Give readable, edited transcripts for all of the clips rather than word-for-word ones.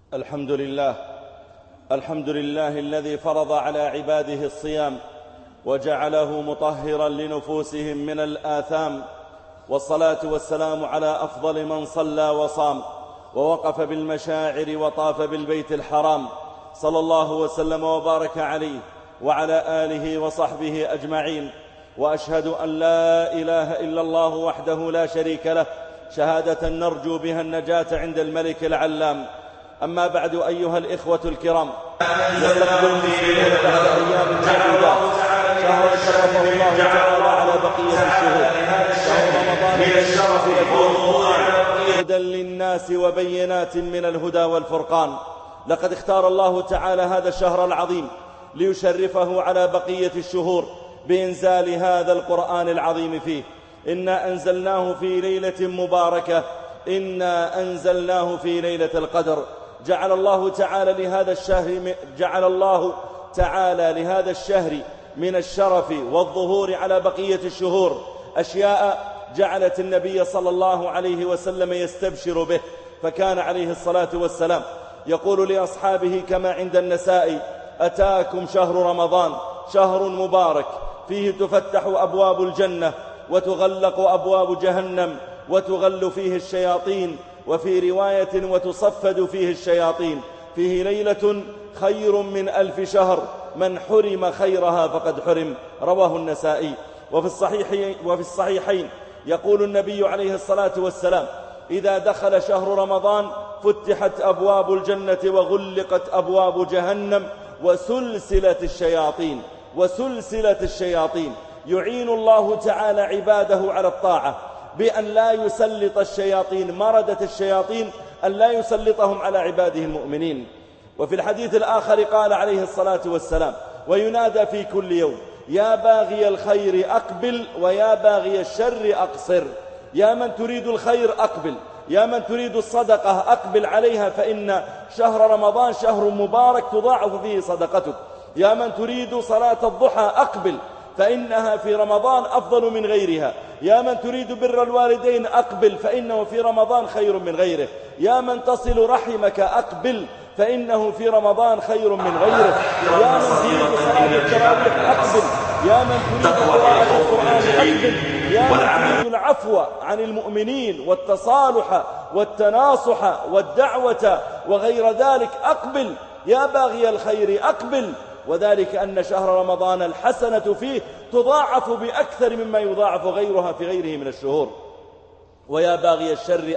الحمد لله. الحمد لله الذي فرض على عباده الصيام وجعله مطهرا لنفوسهم من الآثام، والصلاة والسلام على أفضل من صلى وصام ووقف بالمشاعر وطاف بالبيت الحرام، صلى الله وسلم وبارك عليه وعلى آله وصحبه أجمعين. وأشهد أن لا إله إلا الله وحده لا شريك له، شهادة نرجو بها النجاة عند الملك العلام. أما بعد، أيها الإخوة الكرام، يستقبل المسلمون بعد أيام معدودات شهر شرفه الله تعالى على بقية الشهور، شهر رمضان الذي هدى للناس وبينات من الهدى والفرقان. لقد اختار الله تعالى هذا الشهر العظيم ليشرفه على بقية الشهور بإنزال هذا القرآن العظيم فيه. إنا أنزلناه في ليلة مباركة، إنا أنزلناه في ليلة القدر. جعل الله تعالى لهذا الشهر من الشرف والظهور على بقية الشهور أشياء جعلت النبي صلى الله عليه وسلم يستبشر به، فكان عليه الصلاة والسلام يقول لأصحابه كما عند النسائي: أتاكم شهر رمضان، شهر مبارك فيه تفتح أبواب الجنة وتغلق أبواب جهنم وتغل فيه الشياطين، وفي رواية وتصفد فيه الشياطين، فيه ليلة خير من 1000 شهر، من حرم خيرها فقد حرم. رواه النسائي. وفي الصحيحين يقول النبي عليه الصلاة والسلام: إذا دخل شهر رمضان فتحت أبواب الجنة وغلقت أبواب جهنم وسلسلة الشياطين. يعين الله تعالى عباده على الطاعة بأن لا يسلط الشياطين، مردة الشياطين، أن لا يسلطهم على عباده المؤمنين. وفي الحديث الآخر قال عليه الصلاة والسلام: وينادى في كل يوم: يا باغي الخير أقبل ويا باغي الشر أقصر. يا من تريد الخير أقبل، يا من تريد الصدقة أقبل عليها، فإن شهر رمضان شهر مبارك تضاعف فيه صدقتك. يا من تريد صلاة الضحى أقبل، فإنها في رمضان أفضل من غيرها. يا من تريد بر الوالدين أقبل، فإنه في رمضان خير من غيره. يا من تصل رحمك أقبل، فإنه في رمضان خير من غيره. يا من تريد صلاة التراويح أقبل، يا من تريد قراءة القرآن أقبل، يا من تريد العفو عن المؤمنين والتصالح والتناصح والدعوة وغير ذلك أقبل. يا باغي الخير أقبل، وذلك أن شهر رمضان الحسنة فيه تضاعف بأكثر مما يضاعف غيرها في غيره من الشهور. ويا باغي الشر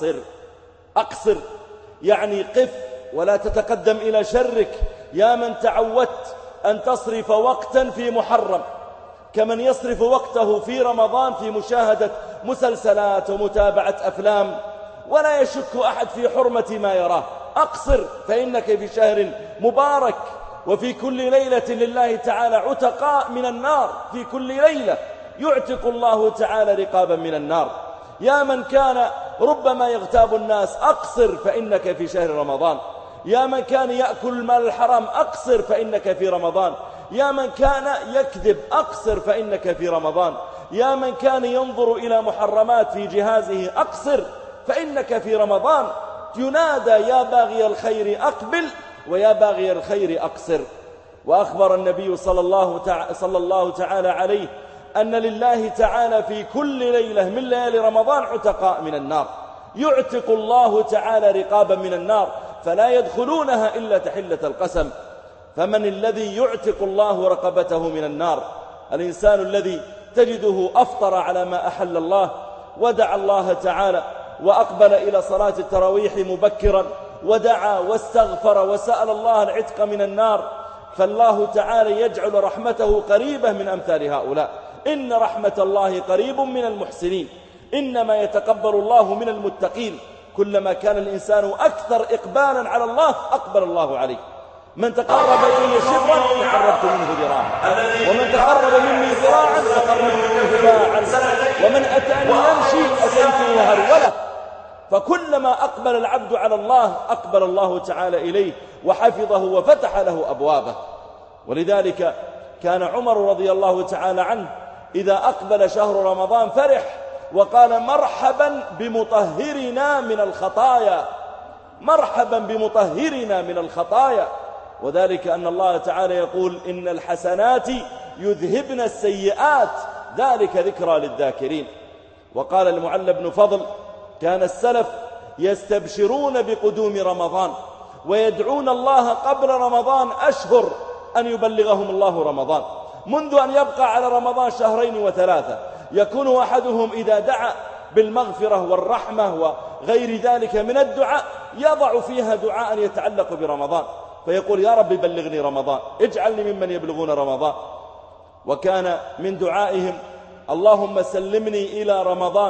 أقصر، يعني قف ولا تتقدم إلى شرك. يا من تعودت أن تصرف وقتا في محرم كمن يصرف وقته في رمضان في مشاهدة مسلسلات ومتابعة أفلام، ولا يشك أحد في حرمة ما يراه. أقصر، فإنك في شهر مبارك، وفي كل ليلة لله تعالى عتقاء من النار. في كل ليلة يعتق الله تعالى رقابا من النار. يا من كان ربما يغتاب الناس أقصر، فإنك في شهر رمضان. يا من كان يأكل المال الحرام أقصر، فإنك في رمضان. يا من كان يكذب أقصر، فإنك في رمضان. يا من كان ينظر إلى محرمات في جهازه أقصر، فإنك في رمضان. ينادى: يا باغي الخير أقبل ويا باغي الخير أقصر. وأخبر النبي صلى الله تعالى عليه أن لله تعالى في كل ليلة من ليالي رمضان عتقاء من النار، يعتق الله تعالى رقابا من النار فلا يدخلونها إلا تحلة القسم. فمن الذي يعتق الله رقبته من النار؟ الإنسان الذي تجده أفطر على ما أحل الله، ودعا الله تعالى وأقبل إلى صلاة التراويح مبكرا، ودعا واستغفر وسأل الله العتق من النار، فالله تعالى يجعل رحمته قريبة من أمثال هؤلاء. إن رحمة الله قريب من المحسنين، إنما يتقبل الله من المتقين. كلما كان الإنسان أكثر إقبالا على الله أقبل الله عليه. من تقرب إلي شبرا تقربت منه ذراعا، ومن تقرب مني ذراعا تقربت منه باعا، ومن أتاني يمشي أتيته هرولا. فكلما أقبل العبد على الله أقبل الله تعالى إليه وحفظه وفتح له أبوابه. ولذلك كان عمر رضي الله تعالى عنه إذا أقبل شهر رمضان فرح وقال: مرحبا بمطهرنا من الخطايا. مرحبا بمطهرنا من الخطايا. وذلك أن الله تعالى يقول إن الحسنات يذهبن السيئات ذلك ذكرى للذاكرين. وقال المعلى بن فضل كان السلف يستبشرون بقدوم رمضان ويدعون الله قبل رمضان أشهر أن يبلغهم الله رمضان، منذ أن يبقى على رمضان 2 و3 يكون أحدهم إذا دعا بالمغفرة والرحمة وغير ذلك من الدعاء يضع فيها دعاء يتعلق برمضان، فيقول يا رب بلغني رمضان، اجعلني ممن يبلغون رمضان. وكان من دعائهم اللهم سلمني إلى رمضان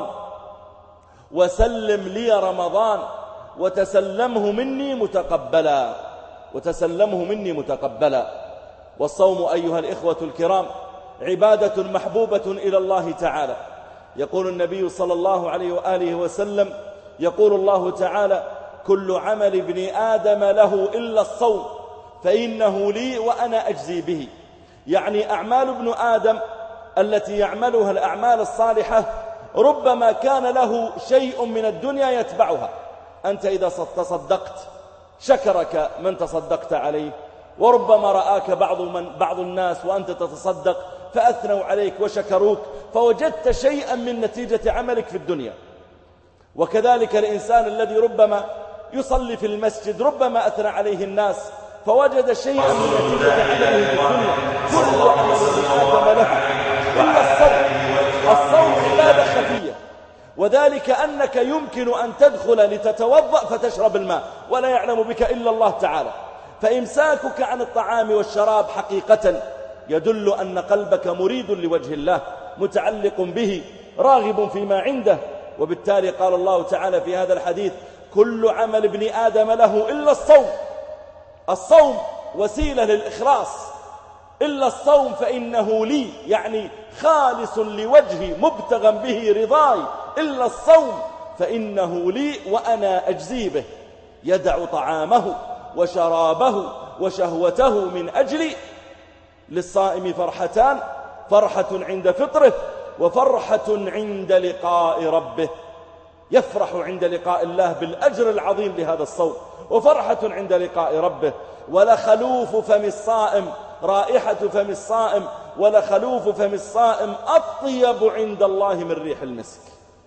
وسلم لي رمضان وتسلمه مني متقبلا، وتسلمه مني متقبلا. والصوم أيها الإخوة الكرام عبادة محبوبة إلى الله تعالى. يقول النبي صلى الله عليه وآله وسلم يقول الله تعالى كل عمل ابن آدم له إلا الصوم فإنه لي وأنا أجزي به. يعني أعمال ابن آدم التي يعملها الأعمال الصالحة ربما كان له شيء من الدنيا يتبعها. أنت إذا تصدقت شكرك من تصدقت عليه، وربما رآك بعض الناس وأنت تتصدق فأثنوا عليك وشكروك فوجدت شيئا من نتيجة عملك في الدنيا. وكذلك الإنسان الذي ربما يصلي في المسجد ربما أثنى عليه الناس فوجد شيئا من نتيجة عمله في الدنيا. كل عمل آدم له إلا الصوم. الصوم عبادة خفية، وذلك أنك يمكن أن تدخل لتتوضأ فتشرب الماء ولا يعلم بك إلا الله تعالى. فإمساكك عن الطعام والشراب حقيقة يدل أن قلبك مريد لوجه الله متعلق به راغب فيما عنده. وبالتالي قال الله تعالى في هذا الحديث كل عمل ابن آدم له إلا الصوم. الصوم وسيلة للإخلاص، إلا الصوم فإنه لي، يعني خالص لوجهي مبتغى به رضاي، إلا الصوم فإنه لي وأنا أجزي به. يدع طعامه وشرابه وشهوته من أجلي. للصائم فرحتان، فرحة عند فطره وفرحة عند لقاء ربه. يفرح عند لقاء الله بالأجر العظيم لهذا الصوم، وفرحة عند لقاء ربه. ولخلوف فم الصائم، رائحة فم الصائم ولخلوف فم الصائم أطيب عند الله من ريح المسك.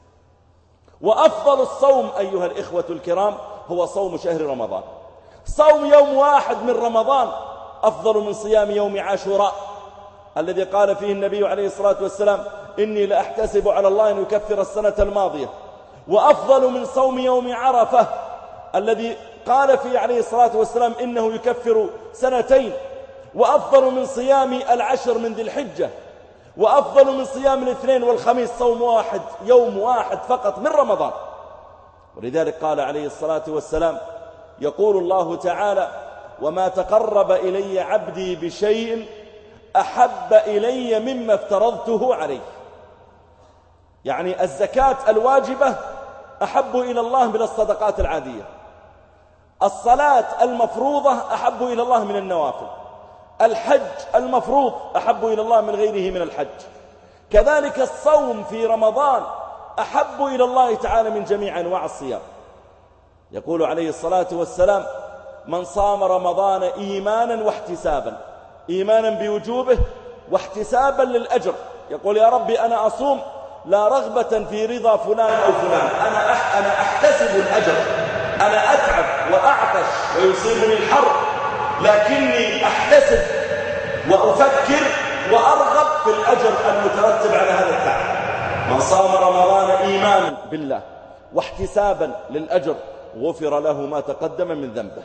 وأفضل الصوم أيها الإخوة الكرام هو صوم شهر رمضان. صوم يوم واحد من رمضان أفضل من صيام يوم عاشوراء الذي قال فيه النبي عليه الصلاة والسلام إني لأحتسب على الله أن يكفر السنة الماضية. وأفضل من صوم يوم عرفة الذي قال فيه عليه الصلاة والسلام إنه يكفر 2. وأفضل من صيام 10 من ذي الحجة. وأفضل من صيام الاثنين والخميس صوم واحد، يوم واحد فقط من رمضان. ولذلك قال عليه الصلاة والسلام يقول الله تعالى وما تقرب إلي عبدي بشيء أحب إلي مما افترضته عليه. يعني الزكاة الواجبة أحب إلى الله من الصدقات العادية، الصلاة المفروضة أحب إلى الله من النوافل، الحج المفروض أحب إلى الله من غيره من الحج، كذلك الصوم في رمضان أحب إلى الله تعالى من جميع أنواع الصيام. يقول عليه الصلاة والسلام من صام رمضان إيمانا واحتسابا، إيمانا بوجوبه واحتسابا للأجر. يقول يا ربي أنا أصوم لا رغبة في رضا فلان أو فلان، أنا أحتسب الأجر، أنا أتعب وأعطش ويصيبني الحر لكني أحتسب وأفكر وأرغب في الأجر المترتب على هذا التعب. من صام رمضان إيمانا بالله واحتسابا للأجر غفر له ما تقدم من ذنبه.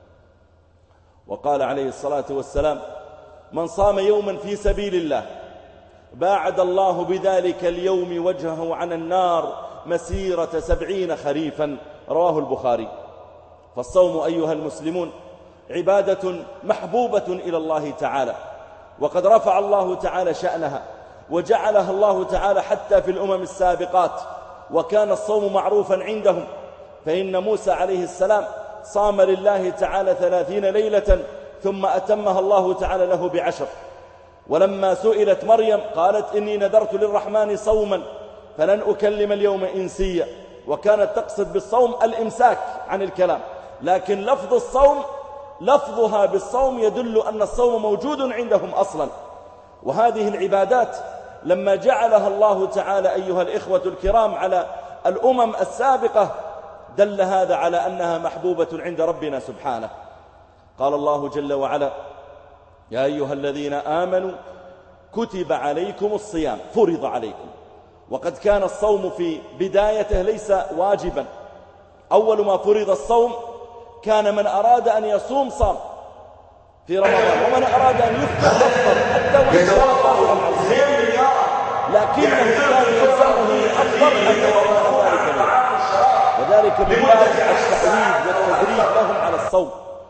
وقال عليه الصلاة والسلام من صام يوما في سبيل الله باعد الله بذلك اليوم وجهه عن النار مسيرة 70 خريفا، رواه البخاري. فالصوم أيها المسلمون عبادة محبوبة إلى الله تعالى، وقد رفع الله تعالى شأنها وجعلها الله تعالى حتى في الأمم السابقات، وكان الصوم معروفا عندهم. فإن موسى عليه السلام صام لله تعالى 30 ليلة ثم أتمها الله تعالى له ب10. ولما سئلت مريم قالت إني نذرت للرحمن صوما فلن أكلم اليوم إنسيا، وكانت تقصد بالصوم الإمساك عن الكلام. لكن لفظ الصوم لفظها بالصوم يدل أن الصوم موجود عندهم أصلا. وهذه العبادات لما جعلها الله تعالى أيها الإخوة الكرام على الأمم السابقة دل هذا على أنها محبوبة عند ربنا سبحانه. قال الله جل وعلا: يا أيها الذين آمنوا كتب عليكم الصيام، فرض عليكم. وقد كان الصوم في بدايته ليس واجبا، أول ما فرض الصوم كان من أراد أن يصوم صام في رمضان، ومن أراد أن يفطر يفطر حتى وإن كان طاهرا عن الصيام، لكنه كان يلزمه أفضل أن يتوقف ذلك، وذلك من باب التحويل والتدريب لهم على الصوم.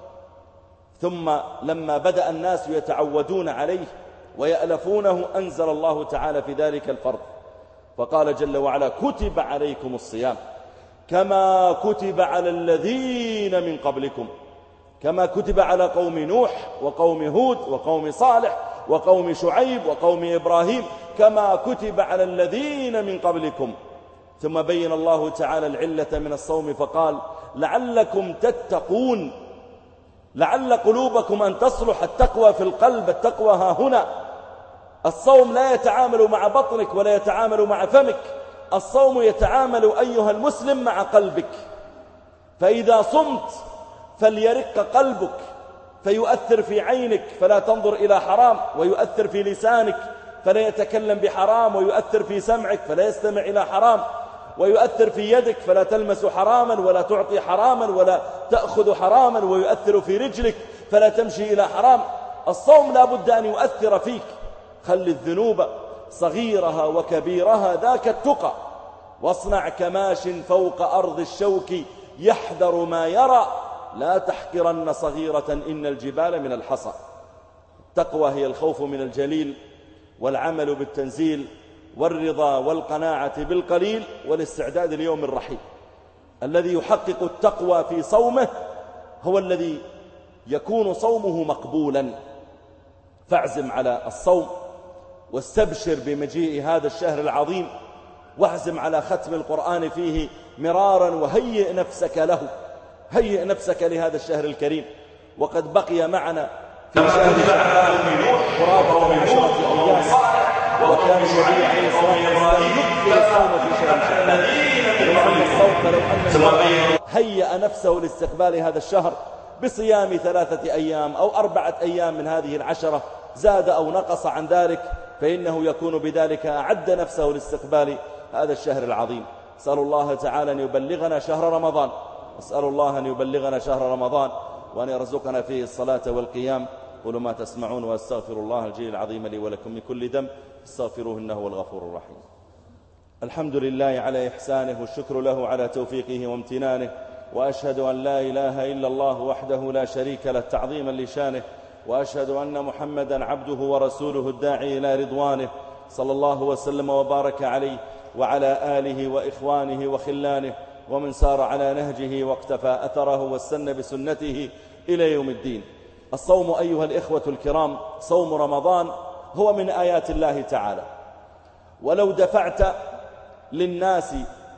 ثم لما بدأ الناس يتعودون عليه ويألفونه أنزل الله تعالى في ذلك الفرض، فقال جل وعلا: كتب عليكم الصيام كما كتب على الذين من قبلكم، كما كتب على قوم نوح وقوم هود وقوم صالح وقوم شعيب وقوم إبراهيم، كما كتب على الذين من قبلكم. ثم بين الله تعالى العلة من الصوم فقال: لعلكم تتقون، لعل قلوبكم أن تصلح. التقوى في القلب، التقوى ها هنا. الصوم لا يتعامل مع بطنك ولا يتعامل مع فمك، الصوم يتعامل أيها المسلم مع قلبك. فإذا صمت فليرق قلبك فيؤثر في عينك فلا تنظر إلى حرام، ويؤثر في لسانك فلا يتكلم بحرام، ويؤثر في سمعك فلا يستمع إلى حرام، ويؤثر في يدك فلا تلمس حراما ولا تعطي حراما ولا تأخذ حراما، ويؤثر في رجلك فلا تمشي إلى حرام. الصوم لا بد أن يؤثر فيك. خل الذنوب صغيرها وكبيرها ذاك التقى، واصنع كماش فوق أرض الشوك يحذر ما يرى، لا تحقرن صغيرة إن الجبال من الحصى. التقوى هي الخوف من الجليل والعمل بالتنزيل والرضا والقناعة بالقليل والاستعداد ليوم الرحيل. الذي يحقق التقوى في صومه هو الذي يكون صومه مقبولا. فاعزم على الصوم واستبشر بمجيء هذا الشهر العظيم، واعزم على ختم القرآن فيه مرارا، وهيئ نفسك له، هيئ نفسك لهذا الشهر الكريم. وقد بقي معنا في شهر شعبان قرابة 10 أيام، وكان النبي عليه الصلاة والسلام يكثر الصوم في شهر شعبان. ومعنى الصوم لو أن هيأ نفسه لاستقبال هذا الشهر بصيام 3 أيام أو 4 أيام من هذه العشرة، زاد أو نقص عن ذلك، فإنه يكون بذلك أعد نفسه لاستقبال هذا الشهر العظيم. أسأل الله تعالى أن يبلغنا شهر رمضان، أسأل الله أن يبلغنا شهر رمضان وأن يرزقنا فيه الصلاة والقيام. قولوا ما تسمعون، وأستغفر الله الجليل العظيم لي ولكم من كل ذنب، استغفروه إنه هو الغفور الرحيم. الحمد لله على إحسانه، والشكر له على توفيقه وامتنانه، وأشهد أن لا إله إلا الله وحده لا شريك له تعظيما لشانه، وأشهد أن محمدا عبده ورسوله الداعي إلى رضوانه، صلى الله وسلم وبارك عليه وعلى آله وإخوانه وخلانه ومن سار على نهجه واقتفى أثره واستنى بسنته إلى يوم الدين. الصوم أيها الإخوة الكرام، صوم رمضان هو من آيات الله تعالى. ولو دفعت للناس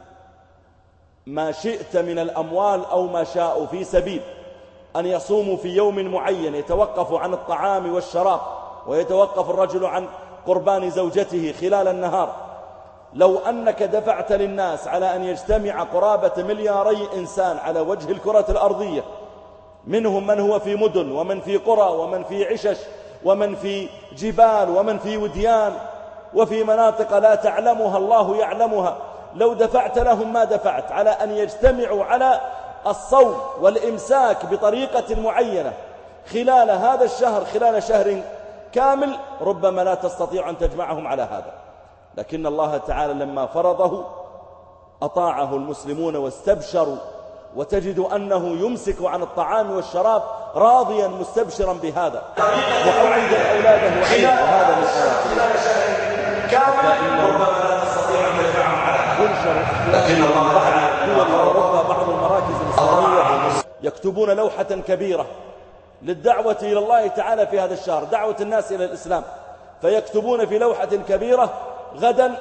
ما شئت من الأموال أو ما شاءوا في سبيل أن يصوموا في يوم معين يتوقف عن الطعام والشراب، ويتوقف الرجل عن قربان زوجته خلال النهار، لو أنك دفعت للناس على أن يجتمع قرابة 2 ملياري إنسان على وجه الكرة الأرضية، منهم من هو في مدن ومن في قرى ومن في عشش ومن في جبال ومن في وديان وفي مناطق لا تعلمها الله يعلمها، لو دفعت لهم ما دفعت على أن يجتمعوا على الصوم والإمساك بطريقة معينة خلال هذا الشهر، خلال شهر كامل، ربما لا تستطيع أن تجمعهم على هذا. لكن الله تعالى لما فرضه أطاعه المسلمون واستبشروا، وتجد أنه يمسك عن الطعام والشراب راضيا مستبشرا بهذا، وأوعد أولاده وهذا من آيات الله. ربما لا تستطيع أن تجمعهم على هذا، لكن الله تعالى دول بعض المراكز الإسلامية يكتبون لوحة كبيرة للدعوة إلى الله تعالى في هذا الشهر، دعوة الناس إلى الإسلام، فيكتبون في لوحة كبيرة: غدا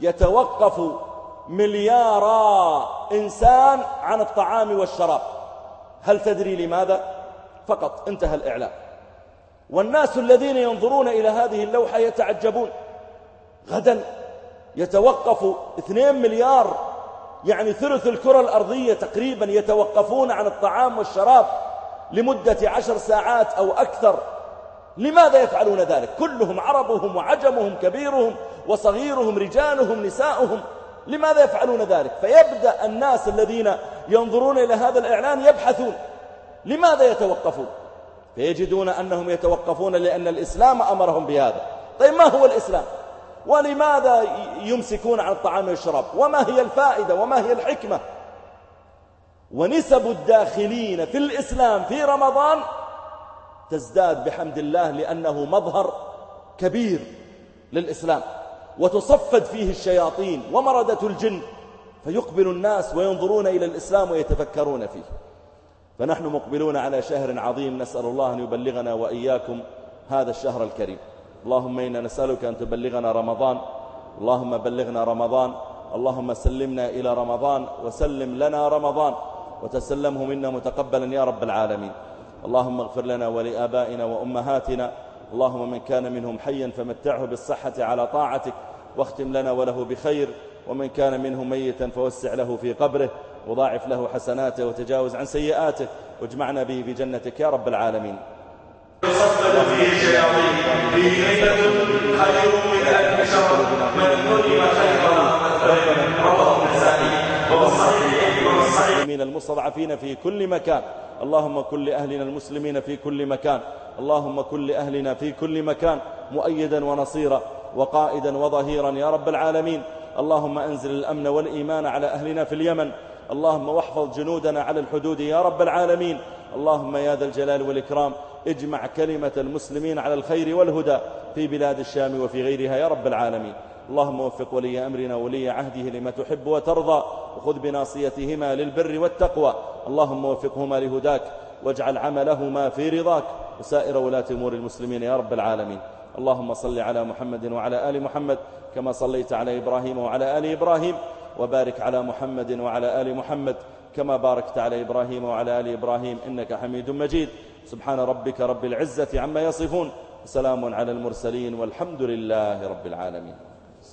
يتوقف 2 مليار إنسان عن الطعام والشراب، هل تدري لماذا؟ فقط انتهى الإعلان. والناس الذين ينظرون إلى هذه اللوحة يتعجبون. غدا يتوقف 2 مليار، يعني ثلث الكرة الأرضية تقريبا، يتوقفون عن الطعام والشراب لمدة 10 ساعات أو أكثر. لماذا يفعلون ذلك؟ كلهم، عربهم وعجمهم، كبيرهم وصغيرهم، رجالهم نساؤهم. لماذا يفعلون ذلك؟ فيبدأ الناس الذين ينظرون إلى هذا الإعلان يبحثون لماذا يتوقفون، فيجدون أنهم يتوقفون لأن الإسلام أمرهم بهذا. طيب ما هو الإسلام؟ ولماذا يمسكون عن الطعام والشراب؟ وما هي الفائدة؟ وما هي الحكمة؟ ونسب الداخلين في الإسلام في رمضان تزداد بحمد الله، لأنه مظهر كبير للإسلام، وتصفد فيه الشياطين ومردة الجن، فيقبل الناس وينظرون إلى الإسلام ويتفكرون فيه. فنحن مقبلون على شهر عظيم، نسأل الله أن يبلغنا وإياكم هذا الشهر الكريم. اللهم إنا نسألك أن تبلغنا رمضان، اللهم بلغنا رمضان، اللهم سلمنا إلى رمضان وسلم لنا رمضان وتسلمه منا متقبلا يا رب العالمين. اللهم اغفر لنا ولآبائنا وأمهاتنا، اللهم من كان منهم حيا فمتعه بالصحة على طاعتك واختم لنا وله بخير، ومن كان منهم ميتا فوسع له في قبره وضاعف له حسناته وتجاوز عن سيئاته، واجمعنا به في جنتك يا رب العالمين. يصفد فيه الشياطين فيه ليلة خير من 1000 شهر من ظلم خيرا رواه النسائي والصحيح. المستضعفين في كل مكان، اللهم كن لأهلنا المسلمين في كل مكان، اللهم كن لأهلنا في كل مكان مؤيدا ونصيرا وقائدا وظهيرا يا رب العالمين. اللهم أنزل الأمن والإيمان على أهلنا في اليمن، اللهم واحفظ جنودنا على الحدود يا رب العالمين. اللهم يا ذا الجلال والإكرام اجمع كلمة المسلمين على الخير والهدى في بلاد الشام وفي غيرها يا رب العالمين. اللهم وفق ولي أمرنا ولي عهده لما تحب وترضى، وخذ بناصيتهما للبر والتقوى، اللهم وفقهما لهداك واجعل عملهما في رضاك، وسائر ولاة أمور المسلمين يا رب العالمين. اللهم صل على محمد وعلى آل محمد كما صليت على إبراهيم وعلى آل إبراهيم، وبارك على محمد وعلى آل محمد كما باركت على إبراهيم وعلى آل إبراهيم إنك حميد مجيد. سبحان ربك رب العزة عما يصفون، وسلام على المرسلين، والحمد لله رب العالمين.